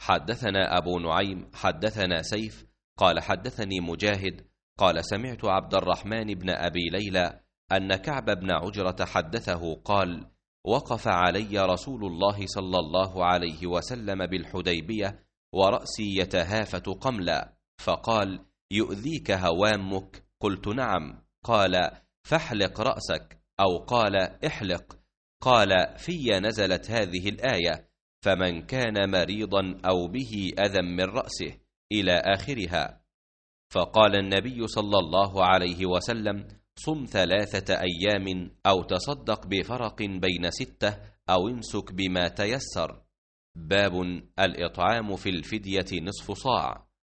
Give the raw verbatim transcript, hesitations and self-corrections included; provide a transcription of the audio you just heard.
حدثنا أبو نعيم حدثنا سيف قال حدثني مجاهد قال سمعت عبد الرحمن بن أبي ليلى أن كعب بن عجرة حدثه قال وقف علي رسول الله صلى الله عليه وسلم بالحديبية ورأسي يتهافت قملا، فقال يؤذيك هوامك؟ قلت نعم. قال فاحلق رأسك، أو قال احلق. قال في نزلت هذه الآية فمن كان مريضا أو به أذى من رأسه إلى آخرها. فقال النبي صلى الله عليه وسلم صم ثلاثة أيام أو تصدق بفرق بين ستة أو امسك بما تيسر. باب الإطعام في الفدية نصف صاع.